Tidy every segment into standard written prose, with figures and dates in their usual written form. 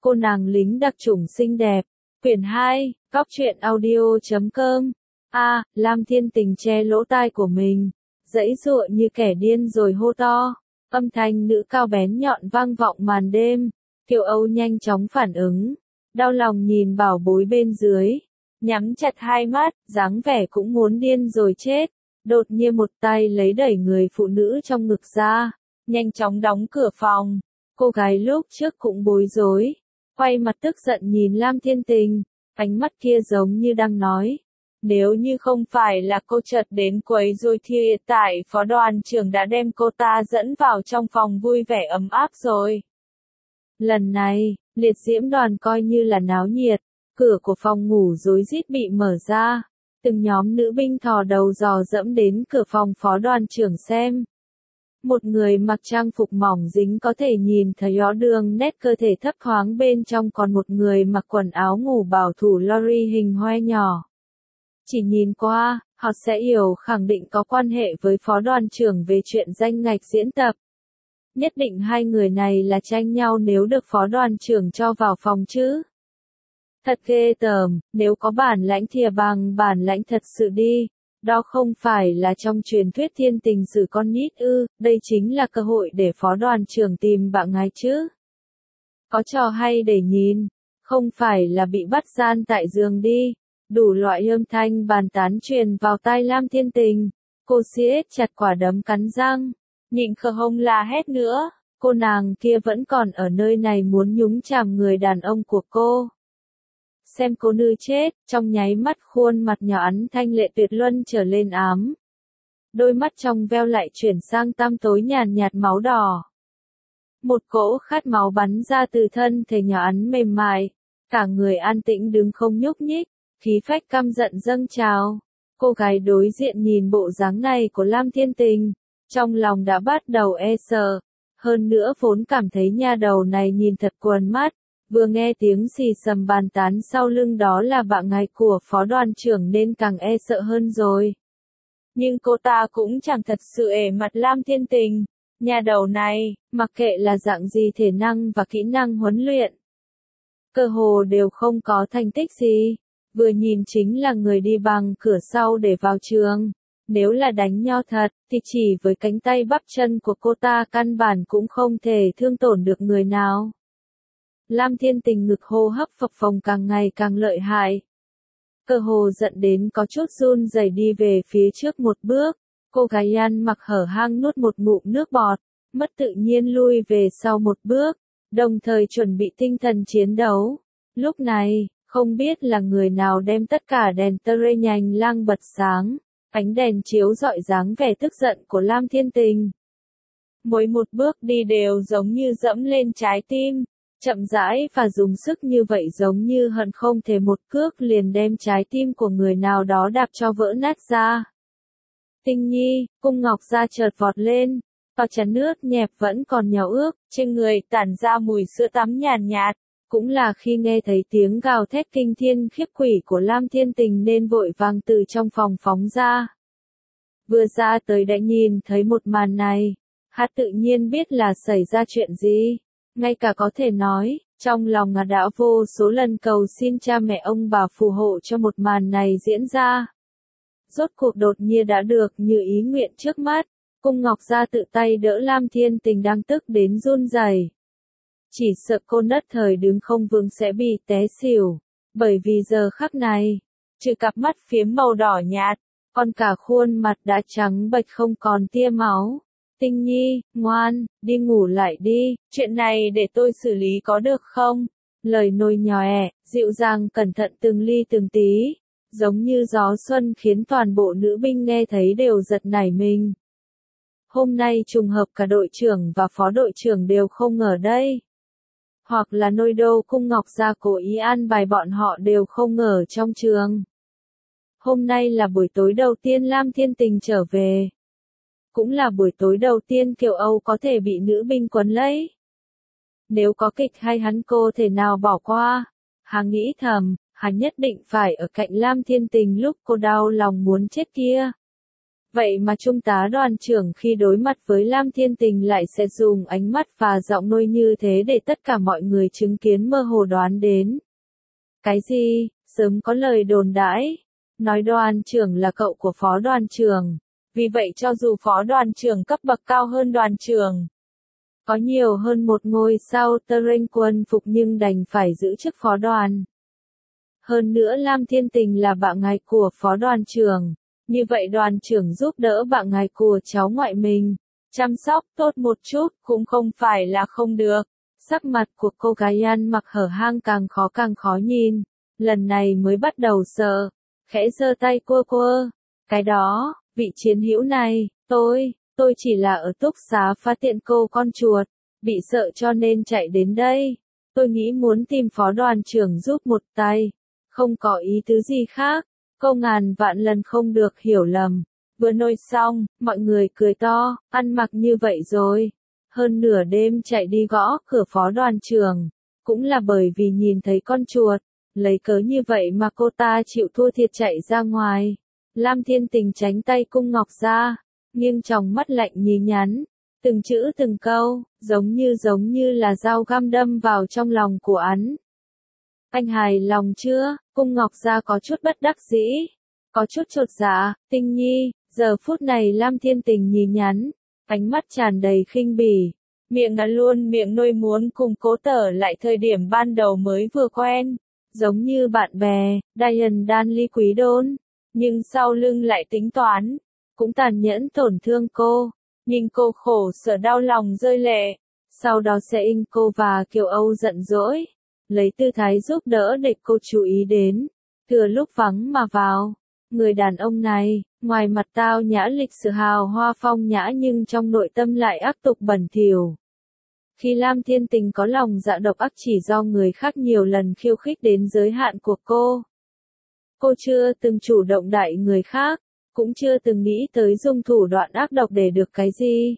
Cô nàng lính đặc chủng xinh đẹp. Quyển 2, Góc truyện audio.com. Lam Thiên Tình che lỗ tai của mình, giãy giụa như kẻ điên rồi hô to. Âm thanh nữ cao bén nhọn vang vọng màn đêm. Kiều Âu nhanh chóng phản ứng, đau lòng nhìn bảo bối bên dưới, nhắm chặt hai mắt, dáng vẻ cũng muốn điên rồi chết. Đột nhiên một tay lấy đẩy người phụ nữ trong ngực ra, nhanh chóng đóng cửa phòng. Cô gái lúc trước cũng bối rối, quay mặt tức giận nhìn Lam Thiên Tình, ánh mắt kia giống như đang nói, nếu như không phải là cô chợt đến quấy rối thì hiện tại phó đoàn trưởng đã đem cô ta dẫn vào trong phòng vui vẻ ấm áp rồi. Lần này, liệt diễm đoàn coi như là náo nhiệt, cửa của phòng ngủ rối rít bị mở ra, từng nhóm nữ binh thò đầu dò dẫm đến cửa phòng phó đoàn trưởng xem. Một người mặc trang phục mỏng dính có thể nhìn thấy rõ đường nét cơ thể thấp thoáng bên trong, còn một người mặc quần áo ngủ bảo thủ lori hình hoe nhỏ. Chỉ nhìn qua, họ sẽ hiểu khẳng định có quan hệ với phó đoàn trưởng về chuyện danh ngạch diễn tập. Nhất định hai người này là tranh nhau nếu được phó đoàn trưởng cho vào phòng chứ. Thật ghê tởm, nếu có bản lãnh thì bằng bản lãnh thật sự đi. Đó không phải là trong truyền thuyết thiên tình xử con nít ư, đây chính là cơ hội để phó đoàn trưởng tìm bạn gái chứ. Có trò hay để nhìn, không phải là bị bắt gian tại giường đi. Đủ loại âm thanh bàn tán truyền vào tai Lam Thiên Tình. Cô siết chặt quả đấm cắn răng, nhịn không la hét nữa. Cô nàng kia vẫn còn ở nơi này muốn nhúng chàm người đàn ông của cô. Xem cô nữ chết, trong nháy mắt khuôn mặt nhỏ ánh thanh lệ tuyệt luân trở lên ám. Đôi mắt trong veo lại chuyển sang tăm tối nhàn nhạt máu đỏ. Một cỗ khát máu bắn ra từ thân thể nhỏ ánh mềm mại. Cả người an tĩnh đứng không nhúc nhích, khí phách căm giận dâng trào. Cô gái đối diện nhìn bộ dáng này của Lam Thiên Tình, trong lòng đã bắt đầu e sợ. Hơn nữa vốn cảm thấy nha đầu này nhìn thật quần mắt. Vừa nghe tiếng xì xầm bàn tán sau lưng đó là bạn gái của phó đoàn trưởng nên càng e sợ hơn rồi. Nhưng cô ta cũng chẳng thật sự ể mặt Lam Thiên Tình. Nhà đầu này, mặc kệ là dạng gì thể năng và kỹ năng huấn luyện, cơ hồ đều không có thành tích gì. Vừa nhìn chính là người đi bằng cửa sau để vào trường. Nếu là đánh nhau thật, thì chỉ với cánh tay bắp chân của cô ta căn bản cũng không thể thương tổn được người nào. Lam Thiên Tình ngực hô hấp phập phồng càng ngày càng lợi hại. Cơ hồ giận đến có chút run rẩy đi về phía trước một bước. Cô gái ăn mặc hở hang nuốt một ngụm nước bọt, mất tự nhiên lui về sau một bước, đồng thời chuẩn bị tinh thần chiến đấu. Lúc này, không biết là người nào đem tất cả đèn tơ rê nhành lang bật sáng, ánh đèn chiếu rọi dáng vẻ tức giận của Lam Thiên Tình. Mỗi một bước đi đều giống như dẫm lên trái tim. Chậm rãi và dùng sức như vậy giống như hận không thể một cước liền đem trái tim của người nào đó đạp cho vỡ nát ra. Tình nhi, cung ngọc da chợt vọt lên, vào chắn nước nhẹp vẫn còn nhỏ ướt, trên người tản ra mùi sữa tắm nhàn nhạt. Cũng là khi nghe thấy tiếng gào thét kinh thiên khiếp quỷ của Lam Thiên Tình nên vội vàng từ trong phòng phóng ra. Vừa ra tới đã nhìn thấy một màn này, hắn tự nhiên biết là xảy ra chuyện gì. Ngay cả có thể nói, trong lòng đã vô số lần cầu xin cha mẹ ông bà phù hộ cho một màn này diễn ra. Rốt cuộc đột nhiên đã được như ý nguyện trước mắt, cung ngọc gia tự tay đỡ Lam Thiên Tình đang tức đến run rẩy. Chỉ sợ cô nất thời đứng không vững sẽ bị té xỉu, bởi vì giờ khắc này, trừ cặp mắt phiếm màu đỏ nhạt, còn cả khuôn mặt đã trắng bệch không còn tia máu. Tình nhi, ngoan, đi ngủ lại đi, chuyện này để tôi xử lý có được không? Lời nôi nhòe, dịu dàng cẩn thận từng ly từng tí, giống như gió xuân khiến toàn bộ nữ binh nghe thấy đều giật nảy mình. Hôm nay trùng hợp cả đội trưởng và phó đội trưởng đều không ở đây. Hoặc là nôi đô cung ngọc gia cố ý an bài bọn họ đều không ở trong trường. Hôm nay là buổi tối đầu tiên Lam Thiên Tình trở về. Cũng là buổi tối đầu tiên Kiều Âu có thể bị nữ binh quấn lấy. Nếu có kịch hay hắn cô thể nào bỏ qua. Hắn nghĩ thầm, hắn nhất định phải ở cạnh Lam Thiên Tình lúc cô đau lòng muốn chết kia. Vậy mà trung tá đoàn trưởng khi đối mặt với Lam Thiên Tình lại sẽ dùng ánh mắt và giọng nôi như thế để tất cả mọi người chứng kiến mơ hồ đoán đến. Cái gì? Sớm có lời đồn đãi. Nói đoàn trưởng là cậu của phó đoàn trưởng. Vì vậy cho dù phó đoàn trưởng cấp bậc cao hơn đoàn trưởng, có nhiều hơn một ngôi sao tơ rênh quân phục nhưng đành phải giữ chức phó đoàn. Hơn nữa Lam Thiên Tình là bạn gái của phó đoàn trưởng. Như vậy đoàn trưởng giúp đỡ bạn gái của cháu ngoại mình, chăm sóc tốt một chút cũng không phải là không được. Sắc mặt của cô gái ăn mặc hở hang càng khó nhìn. Lần này mới bắt đầu sợ. Khẽ giơ tay quơ. Cái đó, vị chiến hữu này, tôi chỉ là ở túc xá phát hiện cô con chuột, bị sợ cho nên chạy đến đây. Tôi nghĩ muốn tìm phó đoàn trưởng giúp một tay. Không có ý tứ gì khác. Câu ngàn vạn lần không được hiểu lầm. Vừa nói xong, mọi người cười to, ăn mặc như vậy rồi. Hơn nửa đêm chạy đi gõ cửa phó đoàn trưởng. Cũng là bởi vì nhìn thấy con chuột. Lấy cớ như vậy mà cô ta chịu thua thiệt chạy ra ngoài. Lam Thiên Tình tránh tay Cung Ngọc ra. Nghiêng tròng mắt lạnh nhìn nhắn. Từng chữ từng câu, giống như là dao găm đâm vào trong lòng của hắn. Anh hài lòng chưa? Cung Ngọc Gia có chút bất đắc dĩ, có chút chột dạ. Tinh Nhi, giờ phút này Lam Thiên Tình nhìn nhắn, ánh mắt tràn đầy khinh bỉ, miệng nôi muốn cùng Cố Tở lại thời điểm ban đầu mới vừa quen, giống như bạn bè, Diane đan ly quý đôn, nhưng sau lưng lại tính toán, cũng tàn nhẫn tổn thương cô, nhìn cô khổ sở đau lòng rơi lệ, sau đó sẽ in cô và Kiều Âu giận dỗi. Lấy tư thái giúp đỡ để cô chú ý đến, thừa lúc vắng mà vào. Người đàn ông này, ngoài mặt tao nhã lịch sự hào hoa phong nhã nhưng trong nội tâm lại ác tục bẩn thỉu. Khi Lam Thiên Tình có lòng dạ độc ác chỉ do người khác nhiều lần khiêu khích đến giới hạn của cô. Cô chưa từng chủ động đẩy người khác, cũng chưa từng nghĩ tới dùng thủ đoạn ác độc để được cái gì.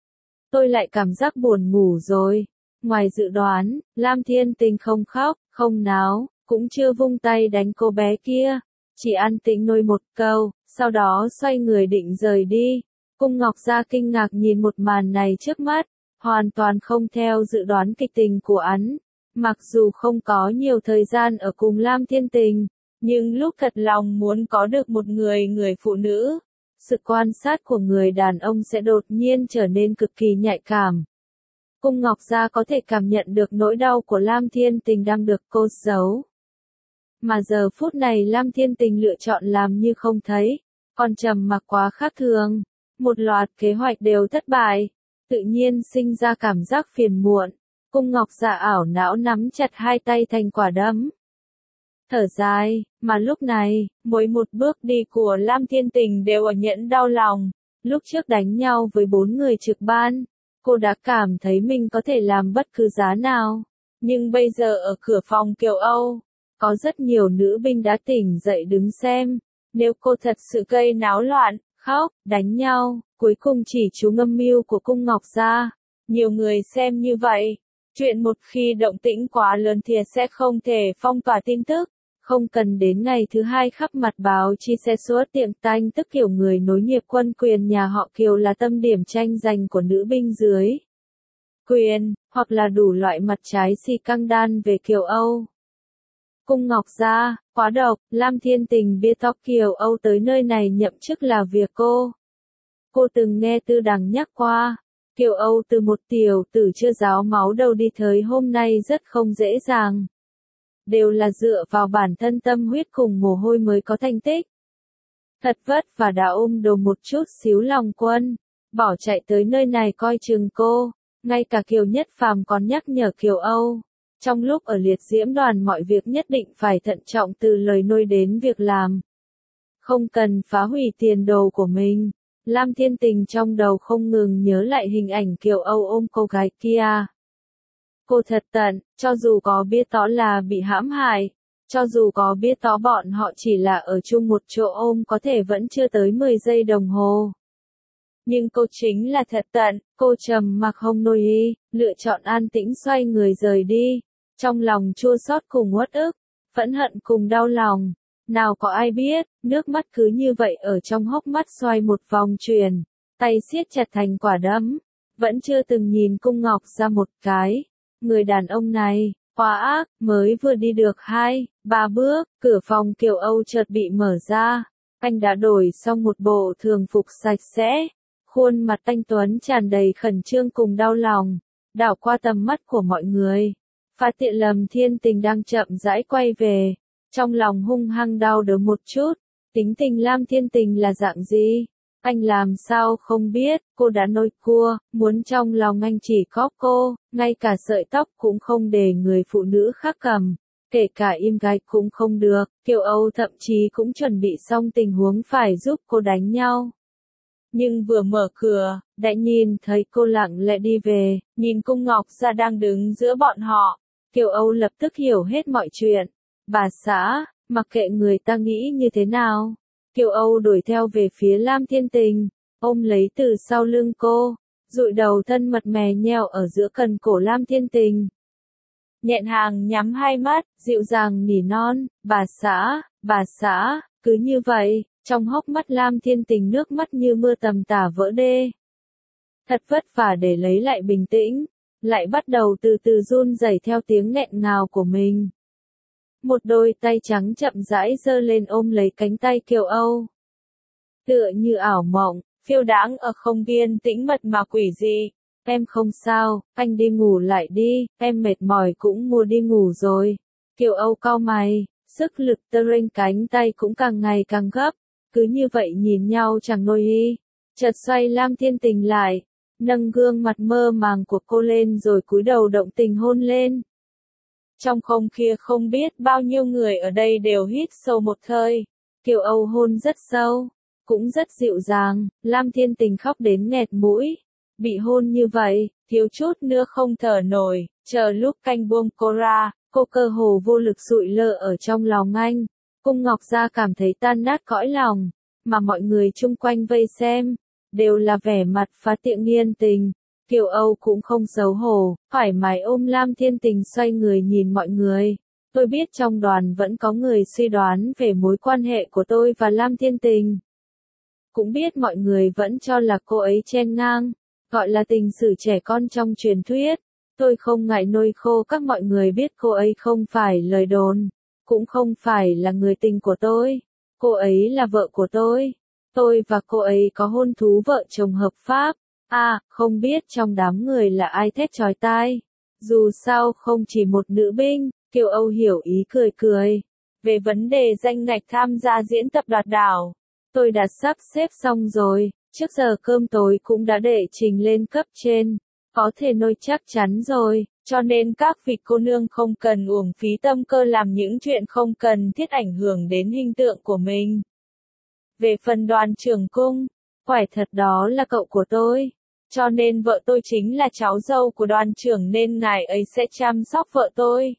Tôi lại cảm giác buồn ngủ rồi. Ngoài dự đoán, Lam Thiên Tình không khóc, không náo, cũng chưa vung tay đánh cô bé kia, chỉ an tĩnh nói một câu, sau đó xoay người định rời đi. Cung Ngọc Gia kinh ngạc nhìn một màn này trước mắt, hoàn toàn không theo dự đoán kịch tình của hắn. Mặc dù không có nhiều thời gian ở cùng Lam Thiên Tình, nhưng lúc thật lòng muốn có được một người phụ nữ, sự quan sát của người đàn ông sẽ đột nhiên trở nên cực kỳ nhạy cảm. Cung Ngọc Gia có thể cảm nhận được nỗi đau của Lam Thiên Tình đang được cô giấu. Mà giờ phút này Lam Thiên Tình lựa chọn làm như không thấy, còn trầm mặc quá khác thường. Một loạt kế hoạch đều thất bại, tự nhiên sinh ra cảm giác phiền muộn. Cung Ngọc Gia ảo não nắm chặt hai tay thành quả đấm. Thở dài, mà lúc này, mỗi một bước đi của Lam Thiên Tình đều ở nhẫn đau lòng. Lúc trước đánh nhau với 4 người trực ban, cô đã cảm thấy mình có thể làm bất cứ giá nào. Nhưng bây giờ ở cửa phòng Kiều Âu, có rất nhiều nữ binh đã tỉnh dậy đứng xem. Nếu cô thật sự gây náo loạn, khóc, đánh nhau, cuối cùng chỉ chú ngâm mưu của Cung Ngọc Gia. Nhiều người xem như vậy. Chuyện một khi động tĩnh quá lớn thì sẽ không thể phong tỏa tin tức. Không cần đến ngày thứ hai khắp mặt báo chí sẽ xuất tiệm tanh tức kiểu người nối nghiệp quân quyền nhà họ Kiều là tâm điểm tranh giành của nữ binh dưới quyền, hoặc là đủ loại mặt trái xì căng đan về Kiều Âu. Cung Ngọc Gia, quá độc, Lam Thiên Tình biết tóc Kiều Âu tới nơi này nhậm chức là việc cô. Cô từng nghe Tư Đằng nhắc qua, Kiều Âu từ một tiểu tử chưa ráo máu đầu đi tới hôm nay rất không dễ dàng. Đều là dựa vào bản thân tâm huyết cùng mồ hôi mới có thành tích. Thật vất và đã ôm đồ một chút xíu lòng quân, bỏ chạy tới nơi này coi chừng cô, ngay cả Kiều Nhất Phàm còn nhắc nhở Kiều Âu. Trong lúc ở liệt diễm đoàn mọi việc nhất định phải thận trọng từ lời nói đến việc làm. Không cần phá hủy tiền đồ của mình. Lam Thiên Tình trong đầu không ngừng nhớ lại hình ảnh Kiều Âu ôm cô gái kia. Cô thật tận, cho dù có biết rõ là bị hãm hại, cho dù có biết rõ bọn họ chỉ là ở chung một chỗ ôm có thể vẫn chưa tới 10 giây đồng hồ. Nhưng cô chính là thật tận, cô trầm mặc không nổi ý, lựa chọn an tĩnh xoay người rời đi, trong lòng chua xót cùng uất ức, phẫn hận cùng đau lòng. Nào có ai biết, nước mắt cứ như vậy ở trong hốc mắt xoay một vòng chuyển, tay siết chặt thành quả đấm, vẫn chưa từng nhìn Cung Ngọc ra một cái. Người đàn ông này, quá ác, mới vừa đi được 2, 3 bước, cửa phòng Kiều Âu chợt bị mở ra. Anh đã đổi xong một bộ thường phục sạch sẽ, khuôn mặt anh tuấn tràn đầy khẩn trương cùng đau lòng, đảo qua tầm mắt của mọi người. Phát hiện Lâm Thiên Tình đang chậm rãi quay về, trong lòng hung hăng đau đớn một chút, tính tình Lam Thiên Tình là dạng gì? Anh làm sao không biết, cô đã nôi cua, muốn trong lòng anh chỉ có cô, ngay cả sợi tóc cũng không để người phụ nữ khác cầm, kể cả im gai cũng không được, Kiều Âu thậm chí cũng chuẩn bị xong tình huống phải giúp cô đánh nhau. Nhưng vừa mở cửa, đã nhìn thấy cô lặng lẽ đi về, nhìn Cung Ngọc Gia đang đứng giữa bọn họ, Kiều Âu lập tức hiểu hết mọi chuyện. Bà xã, mặc kệ người ta nghĩ như thế nào. Kiều Âu đuổi theo về phía Lam Thiên Tình, ôm lấy từ sau lưng cô, dụi đầu thân mật mè nheo ở giữa cần cổ Lam Thiên Tình. Nhẹn Hàng nhắm hai mắt, dịu dàng nỉ non, bà xã, cứ như vậy, trong hốc mắt Lam Thiên Tình nước mắt như mưa tầm tả vỡ đê. Thật vất vả để lấy lại bình tĩnh, lại bắt đầu từ từ run rẩy theo tiếng nghẹn ngào của mình. Một đôi tay trắng chậm rãi giơ lên ôm lấy cánh tay Kiều Âu. Tựa như ảo mộng, phiêu đãng ở không biên tĩnh mật mà quỷ dị. Em không sao, anh đi ngủ lại đi, em mệt mỏi cũng mua đi ngủ rồi. Kiều Âu cau mày, sức lực tơ rênh cánh tay cũng càng ngày càng gấp. Cứ như vậy nhìn nhau chẳng nôi y. Chợt xoay Lam Thiên Tình lại, nâng gương mặt mơ màng của cô lên rồi cúi đầu động tình hôn lên. Trong không kia không biết bao nhiêu người ở đây đều hít sâu một hơi. Kiều Âu hôn rất sâu, cũng rất dịu dàng, Lam Thiên Tình khóc đến nghẹt mũi. Bị hôn như vậy, thiếu chút nữa không thở nổi, chờ lúc canh buông cô ra, cô cơ hồ vô lực sụi lơ ở trong lòng anh. Cung Ngọc Gia cảm thấy tan nát cõi lòng, mà mọi người chung quanh vây xem, đều là vẻ mặt phá tiện nghiên tình. Kiều Âu cũng không xấu hổ, thoải mái ôm Lam Thiên Tình xoay người nhìn mọi người. Tôi biết trong đoàn vẫn có người suy đoán về mối quan hệ của tôi và Lam Thiên Tình. Cũng biết mọi người vẫn cho là cô ấy chen ngang, gọi là tình sử trẻ con trong truyền thuyết. Tôi không ngại nôi khô các mọi người biết cô ấy không phải lời đồn, cũng không phải là người tình của tôi. Cô ấy là vợ của tôi. Tôi và cô ấy có hôn thú vợ chồng hợp pháp. Không biết trong đám người là ai thét chói tai. Dù sao không chỉ một nữ binh, Kiều Âu hiểu ý cười cười. Về vấn đề danh ngạch tham gia diễn tập đoạt đảo, tôi đã sắp xếp xong rồi, trước giờ cơm tối cũng đã đệ trình lên cấp trên. Có thể nôi chắc chắn rồi, cho nên các vị cô nương không cần uổng phí tâm cơ làm những chuyện không cần thiết ảnh hưởng đến hình tượng của mình. Về phần Đoàn trưởng Cung, quả thật đó là cậu của tôi. Cho nên vợ tôi chính là cháu dâu của đoàn trưởng nên ngài ấy sẽ chăm sóc vợ tôi.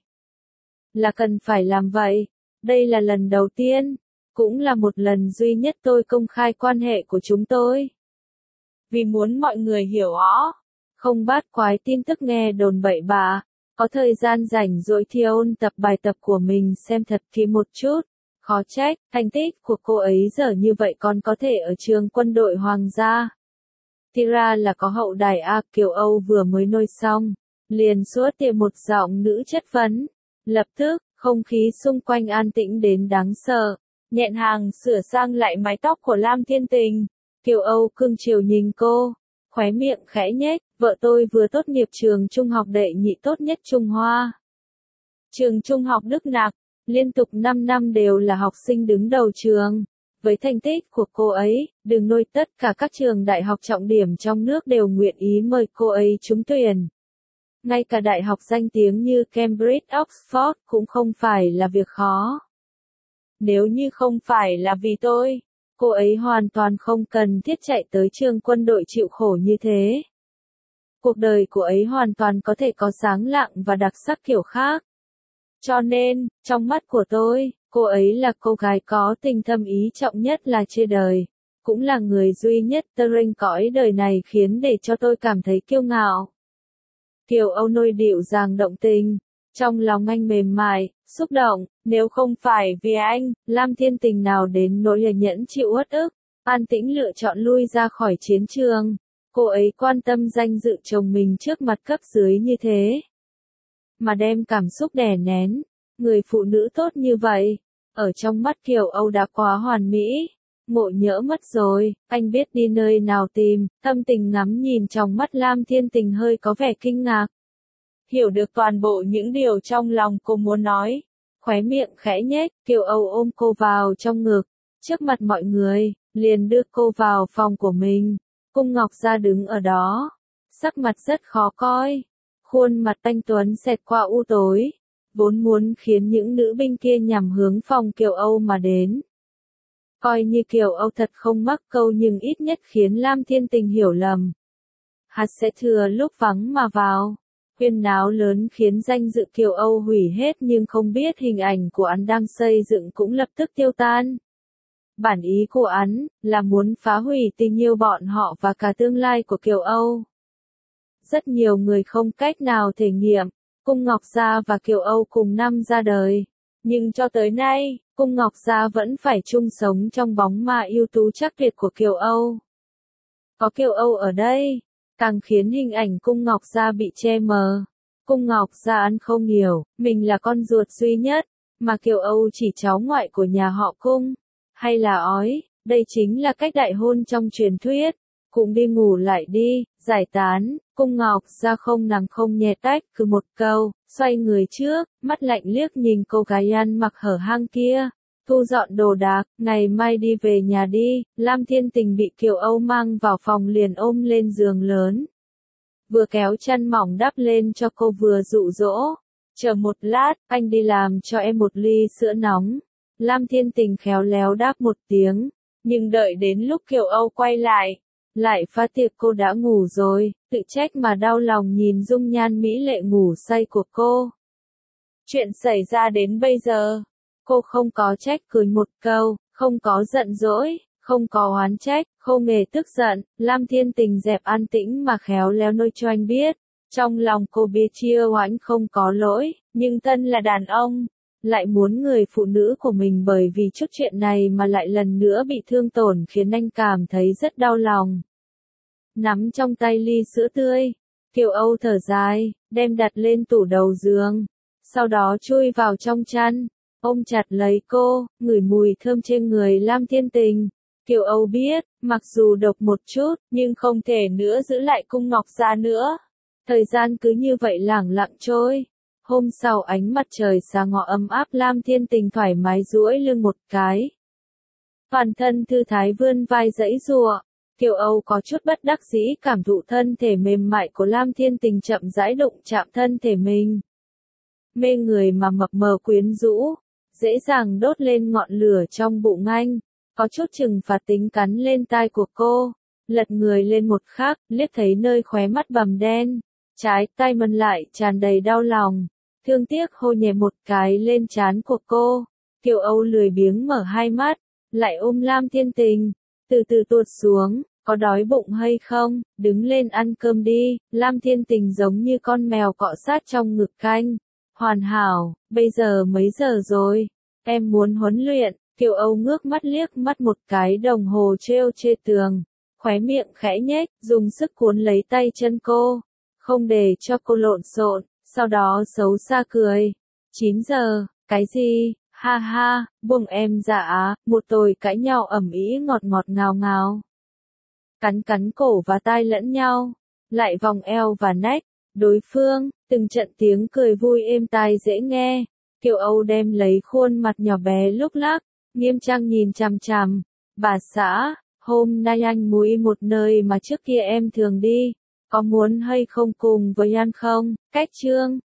Là cần phải làm vậy. Đây là lần đầu tiên, cũng là một lần duy nhất tôi công khai quan hệ của chúng tôi. Vì muốn mọi người hiểu rõ, không bát quái tin tức nghe đồn bậy bạ, có thời gian rảnh rỗi thì ôn tập bài tập của mình xem thật kỹ một chút. Khó trách, thành tích của cô ấy dở như vậy còn có thể ở trường quân đội hoàng gia. Thì ra là có hậu đài Kiều Âu vừa mới nôi xong, liền suốt tiệm một giọng nữ chất vấn. Lập tức, không khí xung quanh an tĩnh đến đáng sợ. Nhẹn Hàng sửa sang lại mái tóc của Lam Thiên Tình. Kiều Âu cưng chiều nhìn cô, khóe miệng khẽ nhếch, vợ tôi vừa tốt nghiệp trường trung học đệ nhị tốt nhất Trung Hoa. Trường trung học Đức Nặc, liên tục 5 năm đều là học sinh đứng đầu trường. Với thành tích của cô ấy, đừng nôi tất cả các trường đại học trọng điểm trong nước đều nguyện ý mời cô ấy trúng tuyển. Ngay cả đại học danh tiếng như Cambridge, Oxford cũng không phải là việc khó. Nếu như không phải là vì tôi, cô ấy hoàn toàn không cần thiết chạy tới trường quân đội chịu khổ như thế. Cuộc đời của ấy hoàn toàn có thể có sáng lạng và đặc sắc kiểu khác. Cho nên, trong mắt của tôi, cô ấy là cô gái có tình thâm ý trọng nhất là trên đời, cũng là người duy nhất tơ rênh cõi đời này khiến để cho tôi cảm thấy kiêu ngạo. Kiều Âu nôi điệu dàng động tình, Trong lòng anh mềm mại, xúc động, nếu không phải vì anh, Lam Thiên Tình nào đến nỗi nhẫn chịu uất ức, an tĩnh lựa chọn lui ra khỏi chiến trường. Cô ấy quan tâm danh dự chồng mình trước mặt cấp dưới như thế, mà đem cảm xúc đè nén. Người phụ nữ tốt như vậy, ở trong mắt Kiều Âu đã quá hoàn mỹ. Ngộ nhỡ mất rồi, anh biết đi nơi nào tìm, tâm tình ngắm nhìn trong mắt Lam Thiên Tình hơi có vẻ kinh ngạc. Hiểu được toàn bộ những điều trong lòng cô muốn nói. Khóe miệng khẽ nhếch, Kiều Âu ôm cô vào trong ngực, trước mặt mọi người, liền đưa cô vào phòng của mình. Cung Ngọc Gia đứng ở đó, sắc mặt rất khó coi, khuôn mặt anh tuấn xẹt qua u tối, vốn muốn khiến những nữ binh kia nhằm hướng phòng Kiều Âu mà đến. Coi như Kiều Âu thật không mắc câu nhưng ít nhất khiến Lam Thiên Tình hiểu lầm. Hắn sẽ thừa lúc vắng mà vào. Huyên náo lớn khiến danh dự Kiều Âu hủy hết nhưng không biết hình ảnh của hắn đang xây dựng cũng lập tức tiêu tan. Bản ý của hắn là muốn phá hủy tình yêu bọn họ và cả tương lai của Kiều Âu. Rất nhiều người không cách nào thể nghiệm, Cung Ngọc Gia và Kiều Âu cùng năm ra đời. Nhưng cho tới nay, Cung Ngọc Gia vẫn phải chung sống trong bóng ma ưu tú chắc tuyệt của Kiều Âu. Có Kiều Âu ở đây, càng khiến hình ảnh Cung Ngọc Gia bị che mờ. Cung Ngọc Gia ăn không hiểu, mình là con ruột duy nhất, mà Kiều Âu chỉ cháu ngoại của nhà họ Cung. Hay là ói, đây chính là cách đại hôn trong truyền thuyết. Cũng đi ngủ lại đi, giải tán. Cung Ngọc Gia không nằm không nhẹ tách, cứ một câu, xoay người trước, mắt lạnh liếc nhìn cô gái ăn mặc hở hang kia. Thu dọn đồ đạc, ngày mai đi về nhà đi. Lam Thiên Tình bị Kiều Âu mang vào phòng liền ôm lên giường lớn. Vừa kéo chăn mỏng đắp lên cho cô vừa dụ dỗ. Chờ một lát, anh đi làm cho em một ly sữa nóng. Lam Thiên Tình khéo léo đáp một tiếng, nhưng đợi đến lúc Kiều Âu quay lại phá tiệc cô đã ngủ rồi, tự trách mà đau lòng nhìn dung nhan mỹ lệ ngủ say của cô. Chuyện xảy ra đến bây giờ, cô không có trách cười một câu, không có giận dỗi, không có oán trách, không hề tức giận. Lam Thiên Tình dẹp an tĩnh mà khéo léo nói cho anh biết, trong lòng cô biết chia oãnh không có lỗi, nhưng thân là đàn ông, lại muốn người phụ nữ của mình bởi vì chút chuyện này mà lại lần nữa bị thương tổn khiến anh cảm thấy rất đau lòng. Nắm trong tay ly sữa tươi, Kiều Âu thở dài, đem đặt lên tủ đầu giường, sau đó chui vào trong chăn, ôm chặt lấy cô, ngửi mùi thơm trên người Lam Thiên Tình. Kiều Âu biết, mặc dù độc một chút, nhưng không thể nữa giữ lại Cung Ngọc Gia nữa. Thời gian cứ như vậy lẳng lặng trôi. Hôm sau ánh mặt trời sáng ngọ ấm áp, Lam Thiên Tình thoải mái duỗi lưng một cái. Toàn thân thư thái vươn vai giãy giụa. Kiều Âu có chút bất đắc dĩ cảm thụ thân thể mềm mại của Lam Thiên Tình chậm rãi đụng chạm thân thể mình. Mê người mà mập mờ quyến rũ, dễ dàng đốt lên ngọn lửa trong bụng anh. Có chút trừng phạt tính cắn lên tai của cô, lật người lên một khắc, liếc thấy nơi khóe mắt bầm đen, trái tay mân lại tràn đầy đau lòng. Thương tiếc hôn nhẹ một cái lên trán của cô. Kiều Âu lười biếng mở hai mắt, lại ôm Lam Thiên Tình, từ từ tuột xuống, có đói bụng hay không, đứng lên ăn cơm đi. Lam Thiên Tình giống như con mèo cọ sát trong ngực canh. Hoàn hảo, bây giờ mấy giờ rồi? Em muốn huấn luyện. Kiều Âu ngước mắt liếc mắt một cái đồng hồ treo trên tường, khóe miệng khẽ nhếch, dùng sức cuốn lấy tay chân cô, không để cho cô lộn xộn. Sau đó xấu xa cười. 9 giờ, cái gì, ha ha, buông em dạ. Một tối cãi nhau ầm ĩ ngọt ngọt ngào ngào. Cắn cắn cổ và tai lẫn nhau, lại vòng eo và nách, đối phương, từng trận tiếng cười vui êm tai dễ nghe. Kiều Âu đem lấy khuôn mặt nhỏ bé lúc lắc, nghiêm trang nhìn chằm chằm. Bà xã, hôm nay anh muốn một nơi mà trước kia em thường đi. Có muốn hay không cùng với anh không? Cách chương